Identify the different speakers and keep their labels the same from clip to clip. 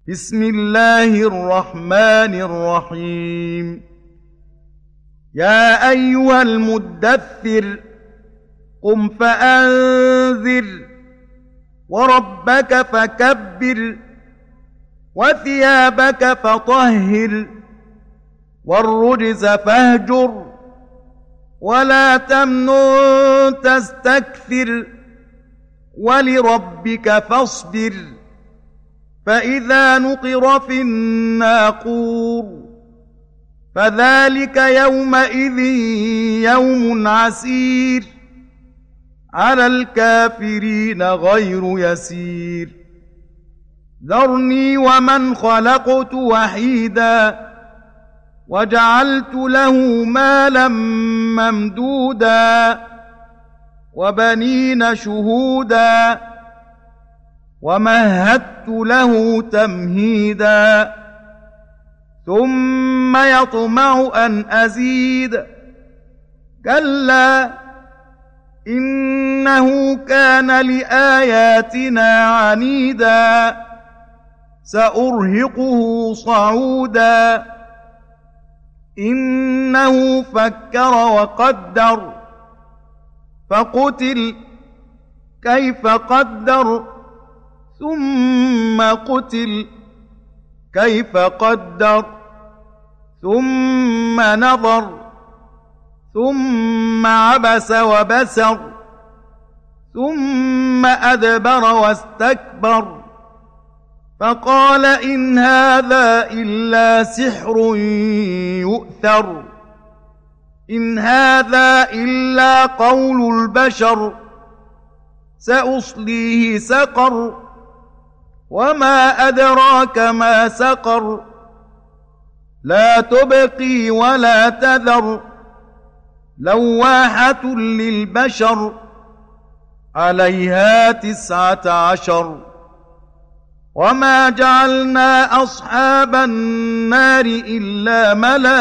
Speaker 1: بسم الله الرحمن الرحيم يا أيها المدثر قم فأنذر وربك فكبر وثيابك فطهر والرجز فاهجر ولا تمنن تستكثر ولربك فاصبر فإذا نقر في الناقور فذلك يومئذ يوم عسير على الكافرين غير يسير ذرني ومن خلقت وحيدا وجعلت له مالا ممدودا وبنين شهودا ومهدت له تمهيدا ثم يطمع أن أزيد كلا إنه كان لآياتنا عنيدا سأرهقه صعودا إنه فكر وقدر فقتل كيف قدر ثم قتل كيف قدر ثم نظر ثم عبس وبسر ثم أدبر واستكبر فقال إن هذا إلا سحر يؤثر إن هذا إلا قول البشر سأصليه سقر وما أدراك ما سقر لا تبقي ولا تذر لواحة للبشر عليها 19 وما جعلنا أصحاب النار إلا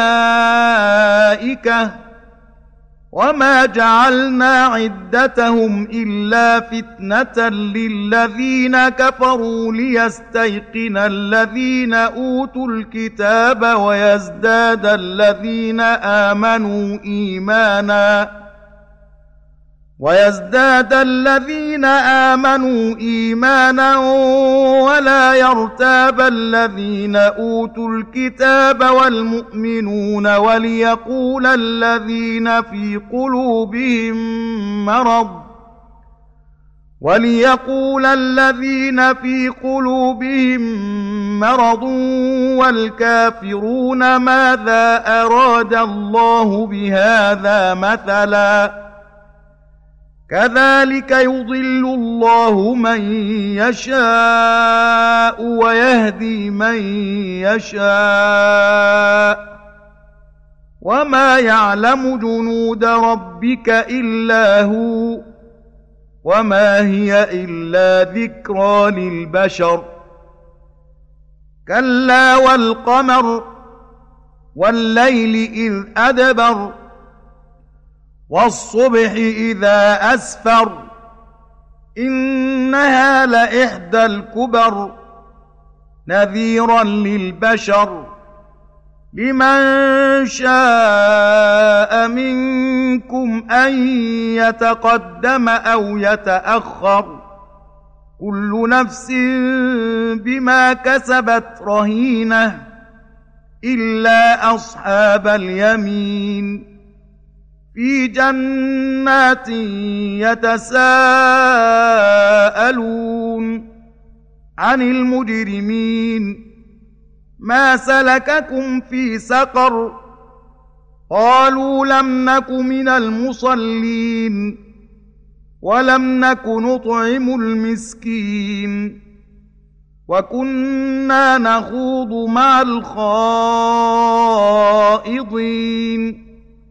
Speaker 1: ملائكة وما جعلنا عدتهم إلا فتنة للذين كفروا ليستيقن الذين أوتوا الكتاب ويزداد الذين آمنوا إيمانا ولا يرتاب الذين أوتوا الكتاب والمؤمنون وليقول الذين في قلوبهم مرض والكافرون ماذا أراد الله بهذا مثلا كذلك يضل الله من يشاء ويهدي من يشاء وما يعلم جنود ربك إلا هو وما هي إلا ذكرى للبشر كلا والقمر والليل إذ أدبر والصبح إذا أسفر إنها لإحدى الكبر نذيرا للبشر لمن شاء منكم أن يتقدم أو يتأخر كل نفس بما كسبت رهينة إلا أصحاب اليمين في جنات يتساءلون عن المجرمين ما سلككم في سقر قالوا لم نك من المصلين ولم نك نطعم المسكين وكنا نخوض مع الخائضين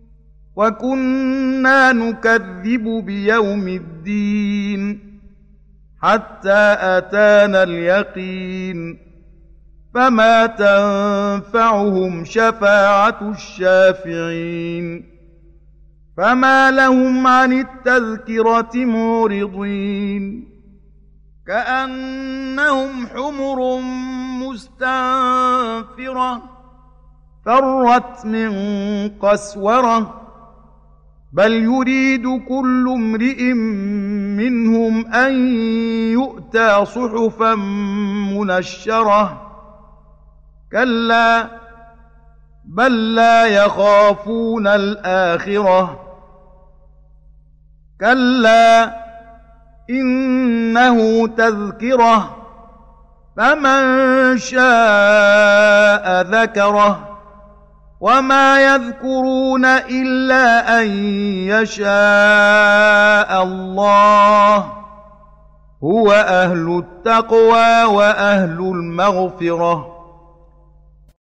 Speaker 1: وكنا نكذب بيوم الدين حتى أتانا اليقين فما تنفعهم شفاعة الشافعين فما لهم عن التذكرة معرضين كأنهم حمر مستقيم مستنفرة فرت من قسورة بل يريد كل امرئ منهم أن يؤتى صحفا منشرة كلا بل لا يخافون الآخرة كلا إنه تذكرة فمن شاء ذكره وما يذكرون إلا أن يشاء الله هو أهل التقوى وأهل المغفرة